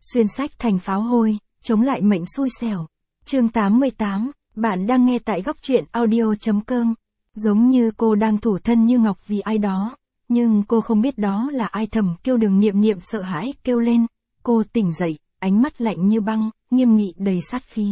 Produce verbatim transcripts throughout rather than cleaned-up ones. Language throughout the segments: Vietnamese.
Xuyên sách thành pháo hôi, chống lại mệnh xui xẻo. Chương tám mươi tám, bạn đang nghe tại góc truyện audio chấm com. Giống như cô đang thủ thân như ngọc vì ai đó, nhưng cô không biết đó là ai. Thẩm Kiêu Đường Niệm Niệm sợ hãi kêu lên, cô tỉnh dậy, ánh mắt lạnh như băng, nghiêm nghị đầy sát khí.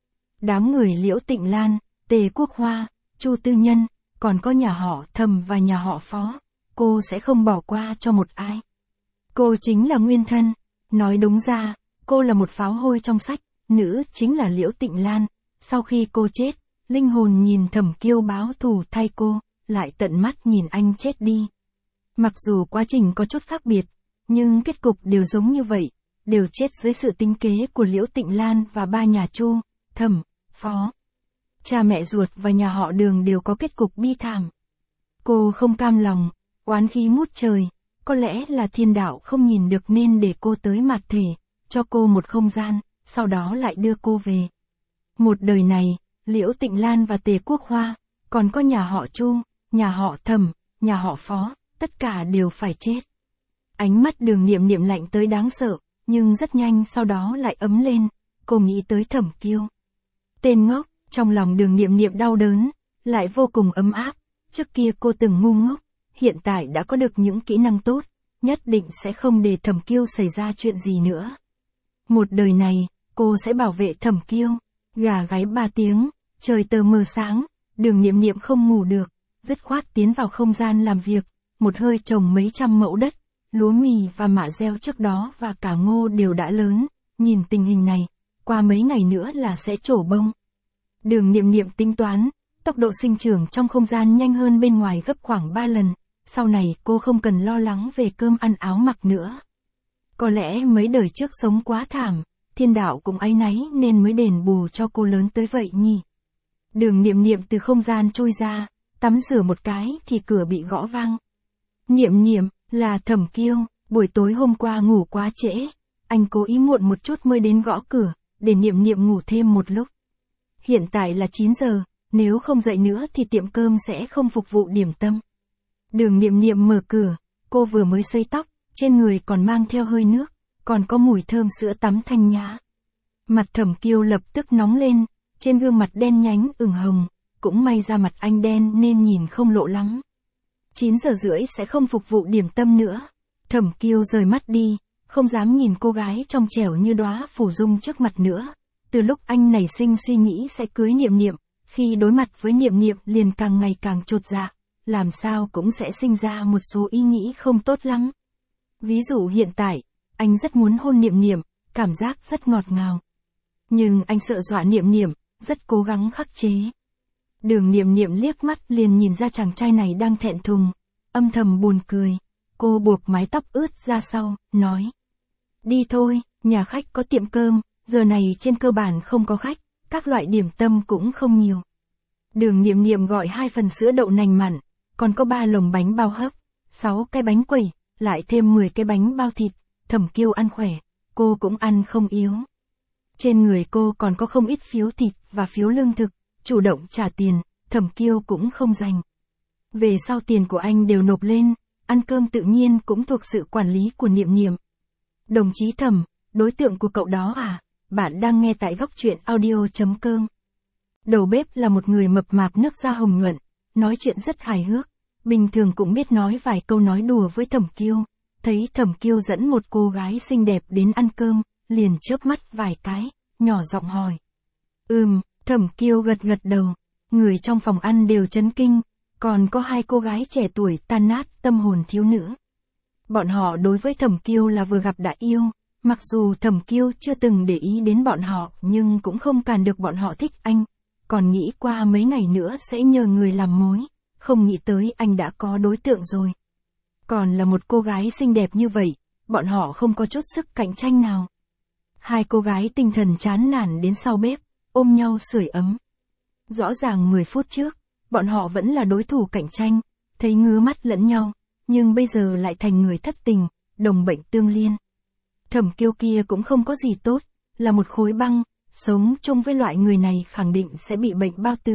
Đám người Liễu Tịnh Lan, Tề Quốc Hoa, Chu Tư Nhân, còn có nhà họ Thẩm và nhà họ Phó, cô sẽ không bỏ qua cho một ai. Cô chính là nguyên thân, nói đúng ra, cô là một pháo hôi trong sách, nữ chính là Liễu Tịnh Lan. Sau khi cô chết, linh hồn nhìn Thẩm Kiêu báo thù thay cô, lại tận mắt nhìn anh chết đi. Mặc dù quá trình có chút khác biệt, nhưng kết cục đều giống như vậy, đều chết dưới sự tính kế của Liễu Tịnh Lan và ba nhà Chu, Thẩm, Phó. Cha mẹ ruột và nhà họ Đường đều có kết cục bi thảm. Cô không cam lòng, oán khí ngút trời, có lẽ là thiên đạo không nhìn được nên để cô tới mạt thể, cho cô một không gian, sau đó lại đưa cô về. Một đời này, Liễu Tịnh Lan và Tề Quốc Hoa, còn có nhà họ Chu, nhà họ Thẩm, nhà họ Phó, tất cả đều phải chết. Ánh mắt Đường Niệm Niệm lạnh tới đáng sợ, nhưng rất nhanh sau đó lại ấm lên, cô nghĩ tới Thẩm Kiêu. Tên ngốc, trong lòng Đường Niệm Niệm đau đớn, lại vô cùng ấm áp. Trước kia cô từng ngu ngốc, hiện tại đã có được những kỹ năng tốt, nhất định sẽ không để Thẩm Kiêu xảy ra chuyện gì nữa. Một đời này, cô sẽ bảo vệ Thẩm Kiêu. Gà gáy ba tiếng, trời tờ mờ sáng, Đường Niệm Niệm không ngủ được, dứt khoát tiến vào không gian làm việc, một hơi trồng mấy trăm mẫu đất, lúa mì và mạ gieo trước đó và cả ngô đều đã lớn, nhìn tình hình này, qua mấy ngày nữa là sẽ trổ bông. Đường Niệm Niệm tính toán, tốc độ sinh trưởng trong không gian nhanh hơn bên ngoài gấp khoảng ba lần, sau này cô không cần lo lắng về cơm ăn áo mặc nữa. Có lẽ mấy đời trước sống quá thảm, thiên đạo cũng áy náy nên mới đền bù cho cô lớn tới vậy nhỉ. Đường Niệm Niệm từ không gian trôi ra, tắm rửa một cái thì cửa bị gõ vang. Niệm Niệm, là Thẩm Kiêu, buổi tối hôm qua ngủ quá trễ, anh cố ý muộn một chút mới đến gõ cửa, để Niệm Niệm ngủ thêm một lúc. Hiện tại là chín giờ, nếu không dậy nữa thì tiệm cơm sẽ không phục vụ điểm tâm. Đường Niệm Niệm mở cửa, cô vừa mới sấy tóc, trên người còn mang theo hơi nước, còn có mùi thơm sữa tắm thanh nhã. Mặt Thẩm Kiêu lập tức nóng lên, trên gương mặt đen nhánh ửng hồng, cũng may ra mặt anh đen nên nhìn không lộ lắm. chín giờ rưỡi sẽ không phục vụ điểm tâm nữa. Thẩm Kiêu rời mắt đi, không dám nhìn cô gái trong trẻo như đóa phủ dung trước mặt nữa. Từ lúc anh nảy sinh suy nghĩ sẽ cưới Niệm Niệm, khi đối mặt với Niệm Niệm liền càng ngày càng chột dạ, làm sao cũng sẽ sinh ra một số ý nghĩ không tốt lắm. Ví dụ hiện tại, anh rất muốn hôn Niệm Niệm, cảm giác rất ngọt ngào. Nhưng anh sợ dọa Niệm Niệm, rất cố gắng khắc chế. Đường Niệm Niệm liếc mắt liền nhìn ra chàng trai này đang thẹn thùng, âm thầm buồn cười. Cô buộc mái tóc ướt ra sau, nói: đi thôi, nhà khách có tiệm cơm, giờ này trên cơ bản không có khách, các loại điểm tâm cũng không nhiều. Đường Niệm Niệm gọi hai phần sữa đậu nành mặn, còn có ba lồng bánh bao hấp, sáu cái bánh quẩy, lại thêm mười cái bánh bao thịt. Thẩm Kiêu ăn khỏe, cô cũng ăn không yếu. Trên người cô còn có không ít phiếu thịt và phiếu lương thực, chủ động trả tiền, Thẩm Kiêu cũng không dành. Về sau tiền của anh đều nộp lên, ăn cơm tự nhiên cũng thuộc sự quản lý của Niệm Niệm. Đồng chí Thẩm, đối tượng của cậu đó à? Bạn đang nghe tại góc truyện audio chấm com. Đầu bếp là một người mập mạp nước da hồng nhuận, nói chuyện rất hài hước, bình thường cũng biết nói vài câu nói đùa với Thẩm Kiêu. Thấy Thẩm Kiêu dẫn một cô gái xinh đẹp đến ăn cơm, liền chớp mắt vài cái, nhỏ giọng hỏi. Ừm, Thẩm Kiêu gật gật đầu, người trong phòng ăn đều chấn kinh, còn có hai cô gái trẻ tuổi tan nát tâm hồn thiếu nữ. Bọn họ đối với Thẩm Kiêu là vừa gặp đã yêu, mặc dù Thẩm Kiêu chưa từng để ý đến bọn họ nhưng cũng không cản được bọn họ thích anh, còn nghĩ qua mấy ngày nữa sẽ nhờ người làm mối, không nghĩ tới anh đã có đối tượng rồi. Còn là một cô gái xinh đẹp như vậy, bọn họ không có chút sức cạnh tranh nào. Hai cô gái tinh thần chán nản đến sau bếp, ôm nhau sưởi ấm. Rõ ràng mười phút trước, bọn họ vẫn là đối thủ cạnh tranh, thấy ngứa mắt lẫn nhau, nhưng bây giờ lại thành người thất tình, đồng bệnh tương liên. Thẩm Kiêu kia cũng không có gì tốt, là một khối băng, sống chung với loại người này khẳng định sẽ bị bệnh bao tử.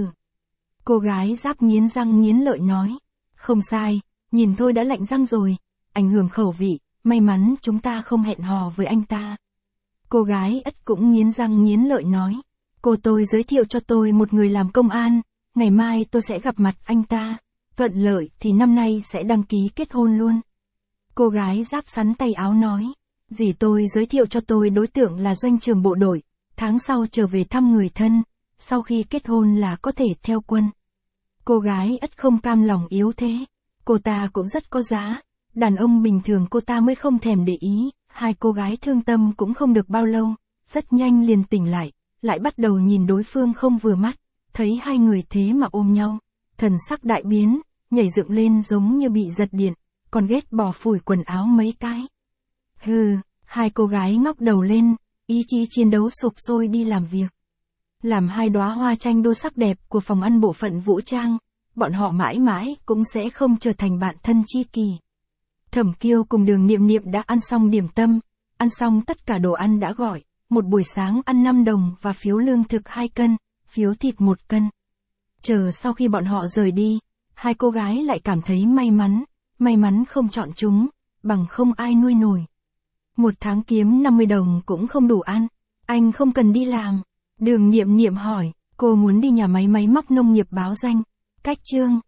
Cô gái giáp nghiến răng nghiến lợi nói, không sai, nhìn thôi đã lạnh răng rồi, ảnh hưởng khẩu vị, may mắn chúng ta không hẹn hò với anh ta. Cô gái ất cũng nghiến răng nghiến lợi nói. Cô tôi giới thiệu cho tôi một người làm công an, ngày mai tôi sẽ gặp mặt anh ta, thuận lợi thì năm nay sẽ đăng ký kết hôn luôn. Cô gái giáp sắn tay áo nói. Dì tôi giới thiệu cho tôi đối tượng là doanh trưởng bộ đội, tháng sau trở về thăm người thân, sau khi kết hôn là có thể theo quân. Cô gái ất không cam lòng yếu thế. Cô ta cũng rất có giá, đàn ông bình thường cô ta mới không thèm để ý. Hai cô gái thương tâm cũng không được bao lâu, rất nhanh liền tỉnh lại, lại bắt đầu nhìn đối phương không vừa mắt, thấy hai người thế mà ôm nhau, thần sắc đại biến, nhảy dựng lên giống như bị giật điện, còn ghét bỏ phủi quần áo mấy cái. Hừ, hai cô gái ngóc đầu lên, ý chí chiến đấu sục sôi đi làm việc. Làm hai đóa hoa tranh đua sắc đẹp của phòng ăn bộ phận vũ trang, bọn họ mãi mãi cũng sẽ không trở thành bạn thân tri kỷ. Thẩm Kiêu cùng Đường Niệm Niệm đã ăn xong điểm tâm, ăn xong tất cả đồ ăn đã gọi, một buổi sáng ăn năm đồng và phiếu lương thực hai cân, phiếu thịt một cân. Chờ sau khi bọn họ rời đi, hai cô gái lại cảm thấy may mắn, may mắn không chọn chúng, bằng không ai nuôi nổi. Một tháng kiếm năm mươi đồng cũng không đủ ăn, anh không cần đi làm. Đường Niệm Niệm hỏi, cô muốn đi nhà máy máy móc nông nghiệp báo danh, cách chương.